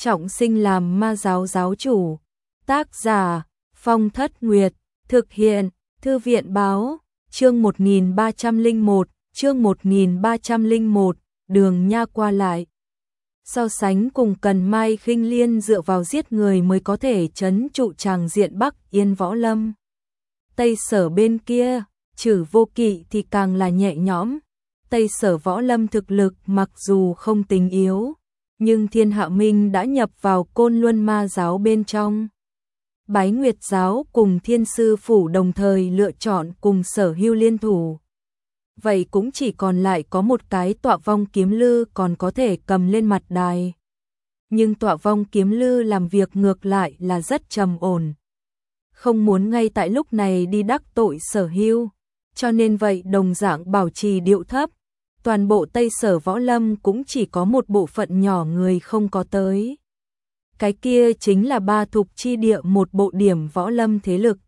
trọng sinh làm ma giáo giáo chủ. Tác giả Phong Thất Nguyệt, thực hiện Thư viện báo, chương 1301, chương 1301, Đường Nha qua lại. So sánh cùng Cần Mai Khinh Liên dựa vào giết người mới có thể trấn trụ tràng diện Bắc Yên Võ Lâm. Tây Sở bên kia, Trử Vô Kỵ thì càng là nhẹ nhõm. Tây Sở Võ Lâm thực lực mặc dù không tính yếu, nhưng Thiên Hạ Minh đã nhập vào Côn Luân Ma giáo bên trong. Bái Nguyệt giáo cùng Thiên Sư phủ đồng thời lựa chọn cùng Sở Hưu liên thủ. Vậy cũng chỉ còn lại có một cái Tọa Vong Kiếm Lư còn có thể cầm lên mặt đài. Nhưng Tọa Vong Kiếm Lư làm việc ngược lại là rất trầm ổn. Không muốn ngay tại lúc này đi đắc tội Sở Hưu, cho nên vậy đồng dạng bảo trì điệu thấp. Toàn bộ Tây Sở Võ Lâm cũng chỉ có một bộ phận nhỏ người không có tới. Cái kia chính là Ba Thục Chi Địa, một bộ điểm võ lâm thế lực.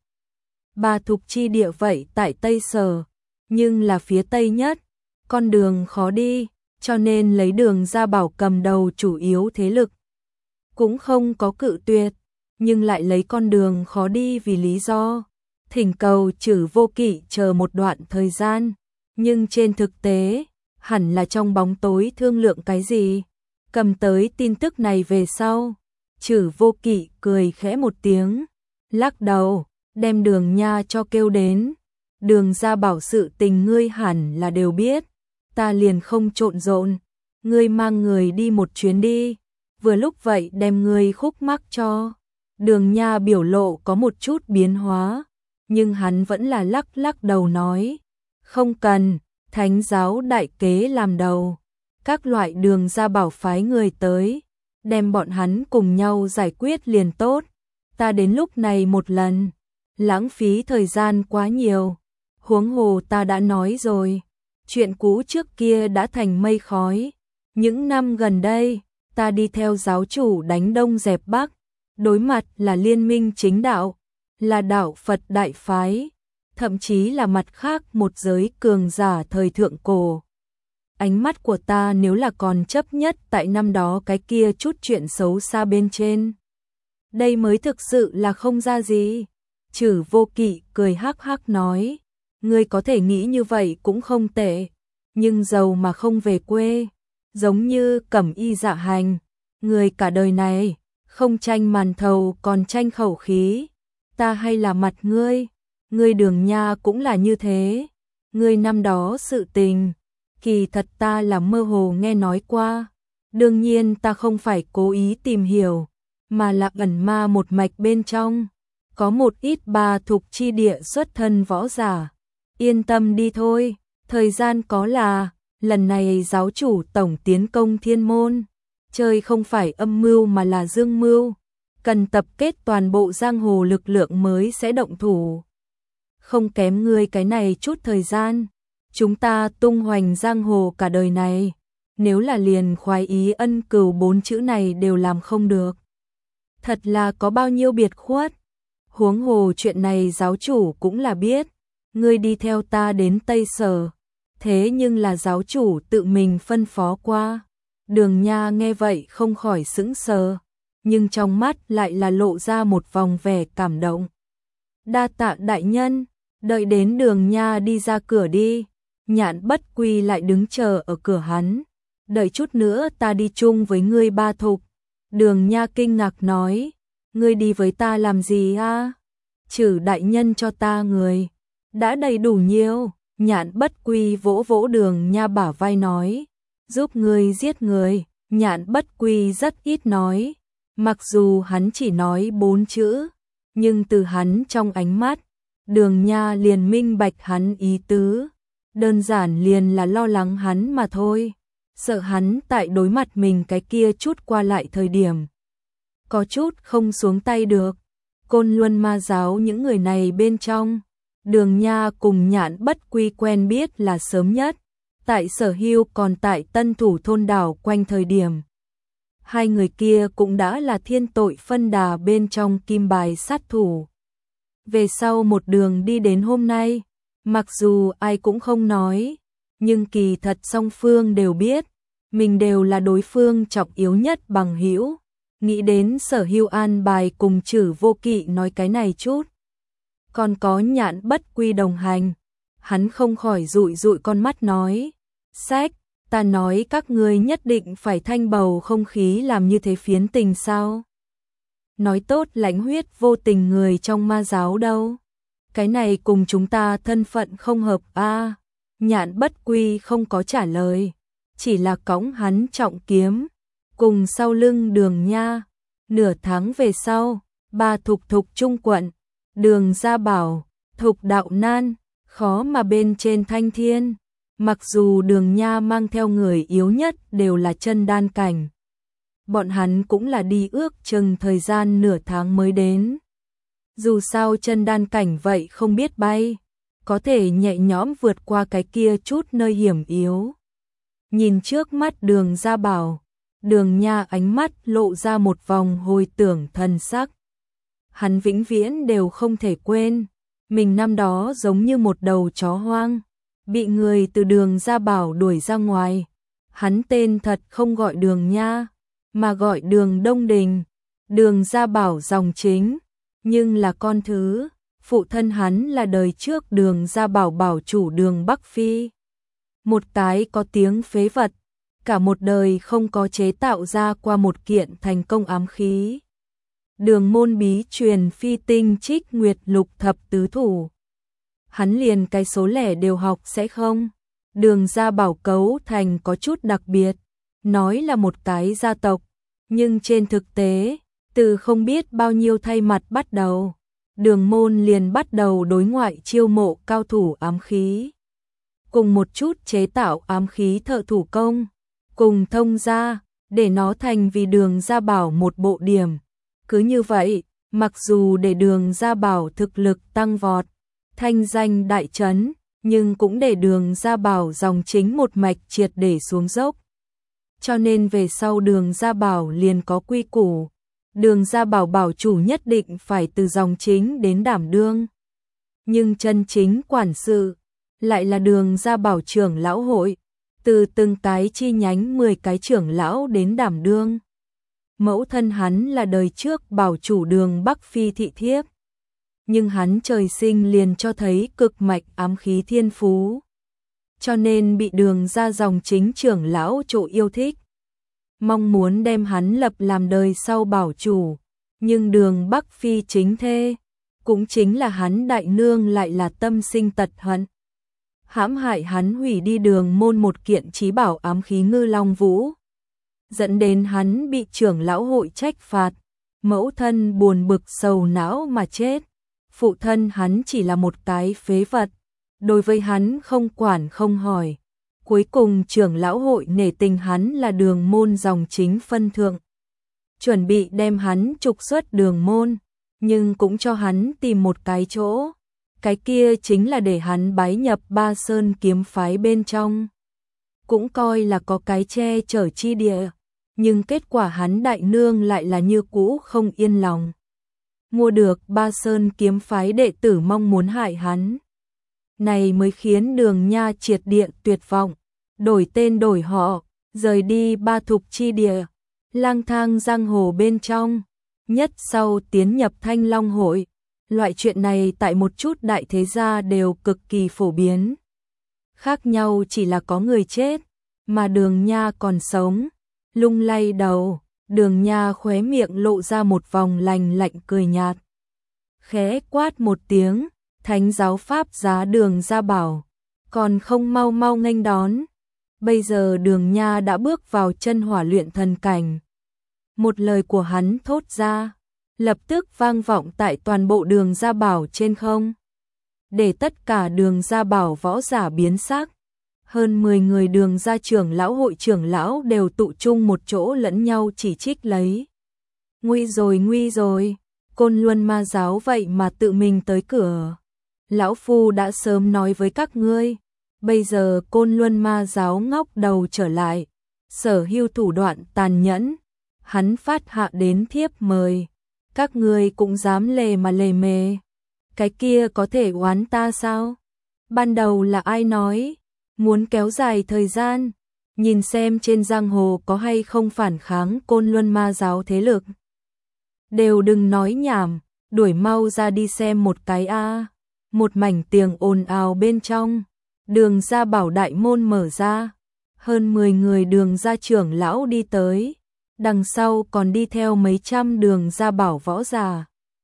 Ba Thục Chi Địa vậy tại Tây Sở, nhưng là phía Tây nhất, con đường khó đi, cho nên lấy Đường Gia Bảo cầm đầu chủ yếu thế lực. Cũng không có cự tuyệt, nhưng lại lấy con đường khó đi vì lý do thỉnh cầu Trử Vô Kỵ chờ một đoạn thời gian, nhưng trên thực tế, hẳn là trong bóng tối thương lượng cái gì. Cầm tới tin tức này về sau, Trử Vô Kỵ cười khẽ một tiếng, lắc đầu, đem Đường Nha cho kêu đến. Đường Gia Bảo sự tình ngươi hẳn là đều biết, ta liền không trộn rộn, ngươi mang người đi một chuyến đi, vừa lúc vậy đem ngươi khúc mắc cho. Đường Nha biểu lộ có một chút biến hóa, nhưng hắn vẫn là lắc lắc đầu nói, không cần, Thánh giáo đại kế làm đầu, các loại Đường Gia Bảo phái người tới, đem bọn hắn cùng nhau giải quyết liền tốt, ta đến lúc này một lần, lãng phí thời gian quá nhiều, huống hồ ta đã nói rồi, chuyện cũ trước kia đã thành mây khói, những năm gần đây, ta đi theo giáo chủ đánh Đông dẹp Bắc, đối mặt là liên minh chính đạo, là đạo Phật đại phái, thậm chí là mặt khác một giới cường giả thời thượng cổ. Ánh mắt của ta nếu là còn chấp nhất tại năm đó cái kia chút chuyện xấu xa bên trên, đây mới thực sự là không ra gì. Trử Vô Kỵ cười hắc hắc nói, ngươi có thể nghĩ như vậy cũng không tệ, nhưng giàu mà không về quê, giống như Cẩm Y Dạ Hành, người cả đời này, không tranh màn thầu còn tranh khẩu khí, ta hay là mặt ngươi. Ngươi Đường Nha cũng là như thế, ngươi năm đó sự tình, kỳ thật ta là mơ hồ nghe nói qua, đương nhiên ta không phải cố ý tìm hiểu, mà là ẩn ma một mạch bên trong, có một ít Ba Thục Chi Địa xuất thân võ giả, yên tâm đi thôi, thời gian có là, lần này giáo chủ tổng tiến công Thiên Môn, chơi không phải âm mưu mà là dương mưu, cần tập kết toàn bộ giang hồ lực lượng mới sẽ động thủ. Không kém ngươi cái này chút thời gian, chúng ta tung hoành giang hồ cả đời này, nếu là liền khoái ý ân cừu 4 chữ này đều làm không được. Thật là có bao nhiêu biệt khuất, huống hồ chuyện này giáo chủ cũng là biết, ngươi đi theo ta đến Tây Sở, thế nhưng là giáo chủ tự mình phân phó qua. Đường Nha nghe vậy không khỏi sững sờ, nhưng trong mắt lại là lộ ra một vòng vẻ cảm động. Đa tạ đại nhân. Đợi đến Đường Nha đi ra cửa đi, Nhạn Bất Quy lại đứng chờ ở cửa hắn. Đợi chút nữa ta đi chung với ngươi Ba Thục. Đường Nha kinh ngạc nói, ngươi đi với ta làm gì a? Trử đại nhân cho ta người, đã đầy đủ nhiều. Nhạn Bất Quy vỗ vỗ Đường Nha bả vai nói, giúp ngươi giết người. Nhạn Bất Quy rất ít nói, mặc dù hắn chỉ nói 4 chữ, nhưng từ hắn trong ánh mắt, Đường Nha liền minh bạch hắn ý tứ, đơn giản liền là lo lắng hắn mà thôi, sợ hắn tại đối mặt mình cái kia chút qua lại thời điểm, có chút không xuống tay được. Côn Luân Ma giáo những người này bên trong, Đường Nha cùng Nhạn Bất Quy quen biết là sớm nhất, tại Sở Hưu còn tại Tân Thủ thôn đảo quanh thời điểm. Hai người kia cũng đã là thiên tội phân đà bên trong kim bài sát thủ. Về sau một đường đi đến hôm nay, mặc dù ai cũng không nói, nhưng kỳ thật song phương đều biết, mình đều là đối phương trọng yếu nhất bằng hữu, nghĩ đến Sở Hưu an bài cùng Trử Vô Kỵ nói cái này chút. Còn có Nhạn Bất Quy đồng hành, hắn không khỏi dụi dụi con mắt nói, sách, ta nói các ngươi nhất định phải thanh bầu không khí làm như thế phiến tình sao? Nói tốt lãnh huyết vô tình người trong ma giáo đâu? Cái này cùng chúng ta thân phận không hợp a. Nhạn Bất Quy không có trả lời, chỉ là cõng hắn trọng kiếm, cùng sau lưng Đường Nha. Nửa tháng về sau, ba Thục Thục Trung quận, Đường Gia Bảo, Thục Đạo Nan, khó mà bên trên thanh thiên. Mặc dù Đường Nha mang theo người yếu nhất đều là chân đan cảnh, bọn hắn cũng là đi ước chừng thời gian nửa tháng mới đến. Dù sao chân đan cảnh vậy không biết bay, có thể nhẹ nhõm vượt qua cái kia chút nơi hiểm yếu. Nhìn trước mắt Đường Gia Bảo, Đường Nha ánh mắt lộ ra một vòng hồi tưởng thần sắc. Hắn vĩnh viễn đều không thể quên, mình năm đó giống như một đầu chó hoang, bị người từ Đường Gia Bảo đuổi ra ngoài. Hắn tên thật không gọi Đường Nha, mà gọi Đường Đông Đình, Đường Gia Bảo dòng chính, nhưng là con thứ. Phụ thân hắn là đời trước Đường Gia Bảo bảo chủ Đường Bắc Phi, một cái có tiếng phế vật, cả một đời không có chế tạo ra qua một kiện thành công ám khí. Đường môn bí truyền phi tinh trích nguyệt lục thập tứ thủ, hắn liền cái số lẻ đều học sẽ không. Đường Gia Bảo cấu thành có chút đặc biệt, nói là một cái gia tộc, nhưng trên thực tế, từ không biết bao nhiêu thay mặt bắt đầu, Đường môn liền bắt đầu đối ngoại chiêu mộ cao thủ ám khí, cùng một chút chế tạo ám khí thợ thủ công, cùng thông gia, để nó thành vì Đường Gia Bảo một bộ điểm. Cứ như vậy, mặc dù để Đường Gia Bảo thực lực tăng vọt, thanh danh đại chấn, nhưng cũng để Đường Gia Bảo dòng chính một mạch triệt để xuống dốc. Cho nên về sau Đường Gia Bảo liền có quy củ, Đường Gia Bảo bảo chủ nhất định phải từ dòng chính đến đảm đương. Nhưng chân chính quản sự lại là Đường Gia Bảo trưởng lão hội, từ từng cái chi nhánh 10 cái trưởng lão đến đảm đương. Mẫu thân hắn là đời trước bảo chủ Đường Bắc Phi thị thiếp, nhưng hắn trời sinh liền cho thấy cực mạch ám khí thiên phú, cho nên bị Đường Gia dòng chính trưởng lão chỗ yêu thích, mong muốn đem hắn lập làm đời sau bảo chủ. Nhưng Đường Bắc Phi chính thê, cũng chính là hắn đại nương lại là tâm sinh tật hận, hãm hại hắn hủy đi Đường môn một kiện chí bảo ám khí Ngư Long Vũ, dẫn đến hắn bị trưởng lão hội trách phạt, mẫu thân buồn bực sầu não mà chết. Phụ thân hắn chỉ là một cái phế vật, đối với hắn không quản không hỏi. Cuối cùng trưởng lão hội nể tình hắn là Đường môn dòng chính phân thượng, chuẩn bị đem hắn trục xuất Đường môn, nhưng cũng cho hắn tìm một cái chỗ. Cái kia chính là để hắn bái nhập Ba Sơn kiếm phái bên trong, cũng coi là có cái che chở chi địa. Nhưng kết quả hắn đại nương lại là như cũ không yên lòng, mua được Ba Sơn kiếm phái đệ tử mong muốn hại hắn. Này mới khiến Đường Nha triệt địa tuyệt vọng, đổi tên đổi họ, rời đi Ba Thục chi địa, lang thang giang hồ bên trong, nhất sau tiến nhập Thanh Long hội. Loại chuyện này tại một chút đại thế gia đều cực kỳ phổ biến. Khác nhau chỉ là có người chết, mà Đường Nha còn sống. Lung lay đầu, Đường Nha khóe miệng lộ ra một vòng lành lạnh cười nhạt. Khẽ quát một tiếng, thánh giáo pháp giá Đường Gia Bảo, còn không mau mau nghênh đón. Bây giờ Đường Nha đã bước vào chân hỏa luyện thần cảnh. Một lời của hắn thốt ra, lập tức vang vọng tại toàn bộ Đường Gia Bảo trên không, để tất cả Đường Gia Bảo võ giả biến sắc. Hơn 10 người Đường Gia trưởng lão hội trưởng lão đều tụ chung một chỗ lẫn nhau chỉ trích lấy. Nguy rồi, Côn Luân ma giáo vậy mà tự mình tới cửa. Lão Phu đã sớm nói với các ngươi, bây giờ Côn Luân ma giáo ngóc đầu trở lại, Sở Hưu thủ đoạn tàn nhẫn, hắn phát hạ đến thiếp mời, các ngươi cũng dám lề mà lề mề. Cái kia có thể oán ta sao? Ban đầu là ai nói muốn kéo dài thời gian, nhìn xem trên giang hồ có hay không phản kháng Côn Luân Ma giáo thế lực. Đều đừng nói nhảm, đuổi mau ra đi xem một cái a. Một mảnh tiếng ồn ào bên trong, Đường Gia Bảo đại môn mở ra, hơn 10 người Đường gia trưởng lão đi tới, đằng sau còn đi theo mấy trăm Đường Gia Bảo võ giả.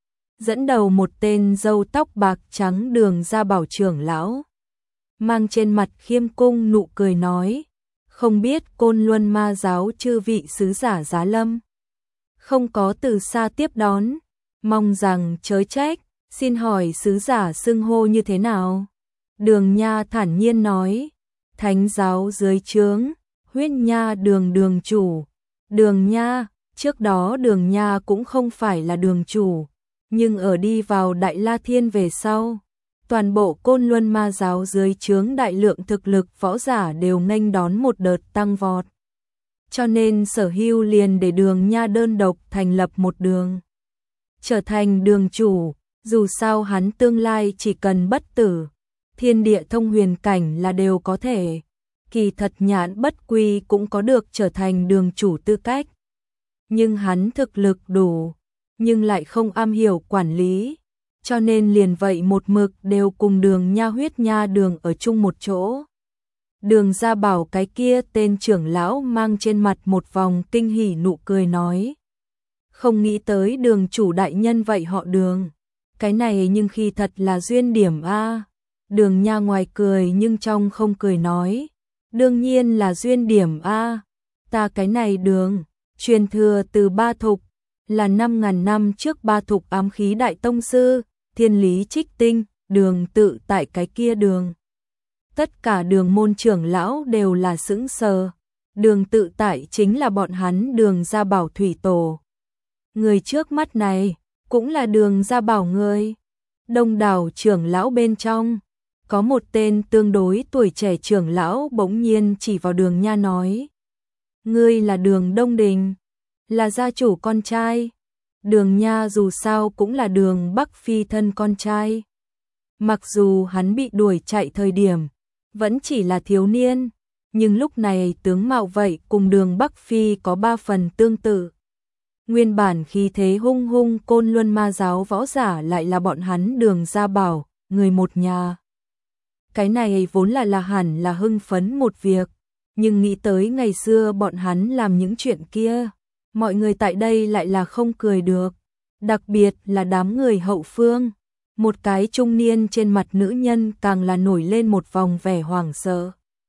Dẫn đầu một tên râu tóc bạc trắng Đường Gia Bảo trưởng lão, mang trên mặt khiêm cung nụ cười nói: "Không biết Côn Luân Ma giáo chư vị sứ giả giá lâm, không có từ xa tiếp đón, mong rằng chớ trách, xin hỏi sứ giả xưng hô như thế nào?" Đường Nha thản nhiên nói: "Thánh giáo dưới trướng, Huyết Nha Đường đường chủ." Đường Nha, trước đó Đường Nha cũng không phải là đường chủ, nhưng ở đi vào Đại La Thiên về sau, toàn bộ Côn Luân Ma giáo dưới trướng đại lượng thực lực võ giả đều nghênh đón một đợt tăng vọt. Cho nên Sở Hưu liền để Đường Nha đơn độc thành lập một đường, trở thành đường chủ, dù sao hắn tương lai chỉ cần bất tử, thiên địa thông huyền cảnh là đều có thể. Kỳ thật Nhạn Bất Quy cũng có được trở thành đường chủ tư cách, nhưng hắn thực lực đủ, nhưng lại không am hiểu quản lý, cho nên liền vậy một mực đều cùng Đường Nha Huyết Nha Đường ở chung một chỗ. Đường Gia Bảo cái kia tên trưởng lão mang trên mặt một vòng kinh hỉ nụ cười nói: "Không nghĩ tới đường chủ đại nhân vậy họ Đường, cái này nhưng khi thật là duyên điểm a." Đường Nha ngoài cười nhưng trong không cười nói: "Đương nhiên là duyên điểm a, ta cái này Đường truyền thừa từ Ba Thục, là 5.000 năm trước Ba Thục ám khí đại tông sư, Thiên Lý Trích Tinh, Đường Tự Tại cái kia Đường." Tất cả Đường môn trưởng lão đều là sững sờ. Đường Tự Tại chính là bọn hắn Đường Gia Bảo thủy tổ. Người trước mắt này cũng là Đường Gia Bảo người. Đông đảo trưởng lão bên trong, có một tên tương đối tuổi trẻ trưởng lão bỗng nhiên chỉ vào Đường Nha nói: "Ngươi là Đường Đông Đình, là gia chủ con trai." Đường Nha dù sao cũng là Đường Bắc Phi thân con trai. Mặc dù hắn bị đuổi chạy thời điểm vẫn chỉ là thiếu niên, nhưng lúc này tướng mạo vậy cùng Đường Bắc Phi có 3 phần tương tự. Nguyên bản khí thế hung hung Côn Luân Ma giáo võ giả lại là bọn hắn Đường Gia Bảo, người một nhà. Cái này vốn là hẳn là hưng phấn một việc, nhưng nghĩ tới ngày xưa bọn hắn làm những chuyện kia, mọi người tại đây lại là không cười được, đặc biệt là đám người hậu phương. Một cái trung niên trên mặt nữ nhân càng là nổi lên một vòng vẻ hoảng sợ.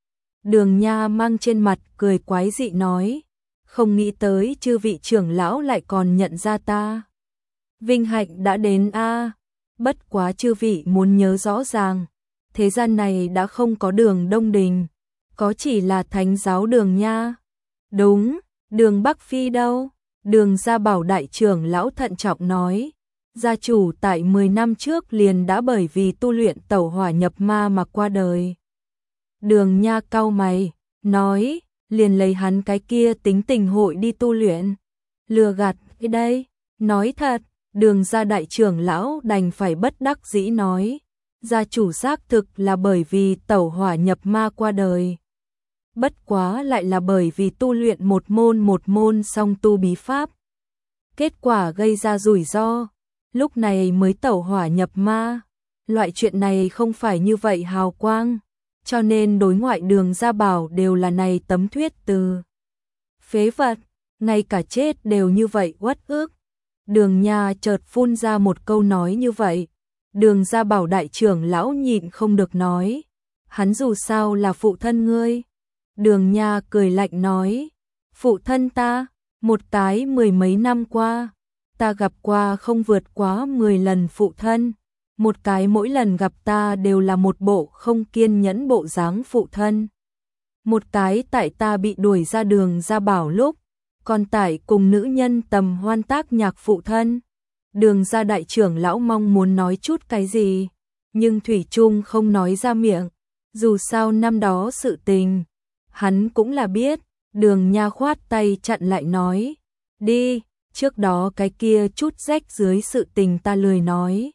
Đường Nha mang trên mặt cười quái dị nói: "Không nghĩ tới chư vị trưởng lão lại còn nhận ra ta. Vinh hạnh đã đến a, bất quá chư vị muốn nhớ rõ ràng, thế gian này đã không có Đường Đông Đình, có chỉ là thánh giáo Đường Nha." "Đúng, Đường Bắc Phi đâu?" Đường Gia Bảo đại trưởng lão thận trọng nói: "Gia chủ tại 10 năm trước liền đã bởi vì tu luyện tẩu hỏa nhập ma mà qua đời." Đường Nha cau mày, nói: "Liền lấy hắn cái kia tính tình hội đi tu luyện, lừa gạt cái đây." Nói thật, Đường gia đại trưởng lão đành phải bất đắc dĩ nói: "Gia chủ xác thực là bởi vì tẩu hỏa nhập ma qua đời, bất quá lại là bởi vì tu luyện một môn song tu bí pháp, kết quả gây ra rủi ro, lúc này mới tẩu hỏa nhập ma. Loại chuyện này không phải như vậy hào quang, cho nên đối ngoại Đường Gia Bảo đều là này tấm thuyết từ. Phế vật, ngay cả chết đều như vậy uất ức." Đường Nha chợt phun ra một câu nói như vậy. Đường Gia Bảo đại trưởng lão nhịn không được nói: "Hắn dù sao là phụ thân ngươi." Đường Nha cười lạnh nói: "Phụ thân ta, một cái 10 mấy năm qua, ta gặp qua không vượt quá 10 lần phụ thân, một cái mỗi lần gặp ta đều là một bộ không kiên nhẫn bộ dáng phụ thân. Một cái tại ta bị đuổi ra Đường Gia Bảo lúc, còn tại cùng nữ nhân tầm hoan tác nhạc phụ thân." Đường gia đại trưởng lão mong muốn nói chút cái gì, nhưng thủy chung không nói ra miệng, dù sao năm đó sự tình, hắn cũng là biết. Đường Nha khoát tay chặn lại nói: "Đi, trước đó cái kia chút rách dưới sự tình ta lười nói.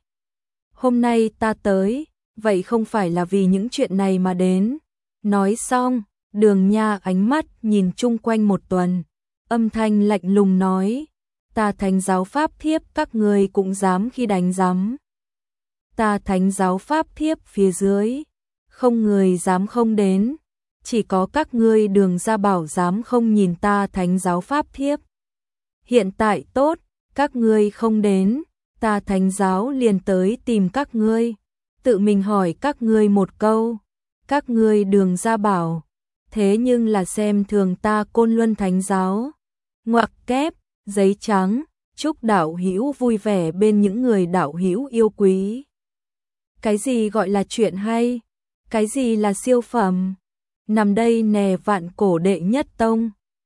Hôm nay ta tới, vậy không phải là vì những chuyện này mà đến." Nói xong, Đường Nha ánh mắt nhìn chung quanh một tuần, âm thanh lạnh lùng nói, ta thánh giáo pháp thiếp các ngươi cũng dám khi đánh rắm. Ta thánh giáo pháp thiếp phía dưới, không người dám không đến, chỉ có các ngươi Đường Gia Bảo dám không nhìn ta thánh giáo pháp thiếp. Hiện tại tốt, các ngươi không đến, ta thánh giáo liền tới tìm các ngươi, tự mình hỏi các ngươi một câu, các ngươi Đường Gia Bảo, thế nhưng là xem thường ta Côn Luân thánh giáo. Ngoặc kép, giấy trắng, chúc đạo hữu vui vẻ bên những người đạo hữu yêu quý. Cái gì gọi là chuyện hay? Cái gì là siêu phẩm? Nằm đây nè vạn cổ đệ nhất tông.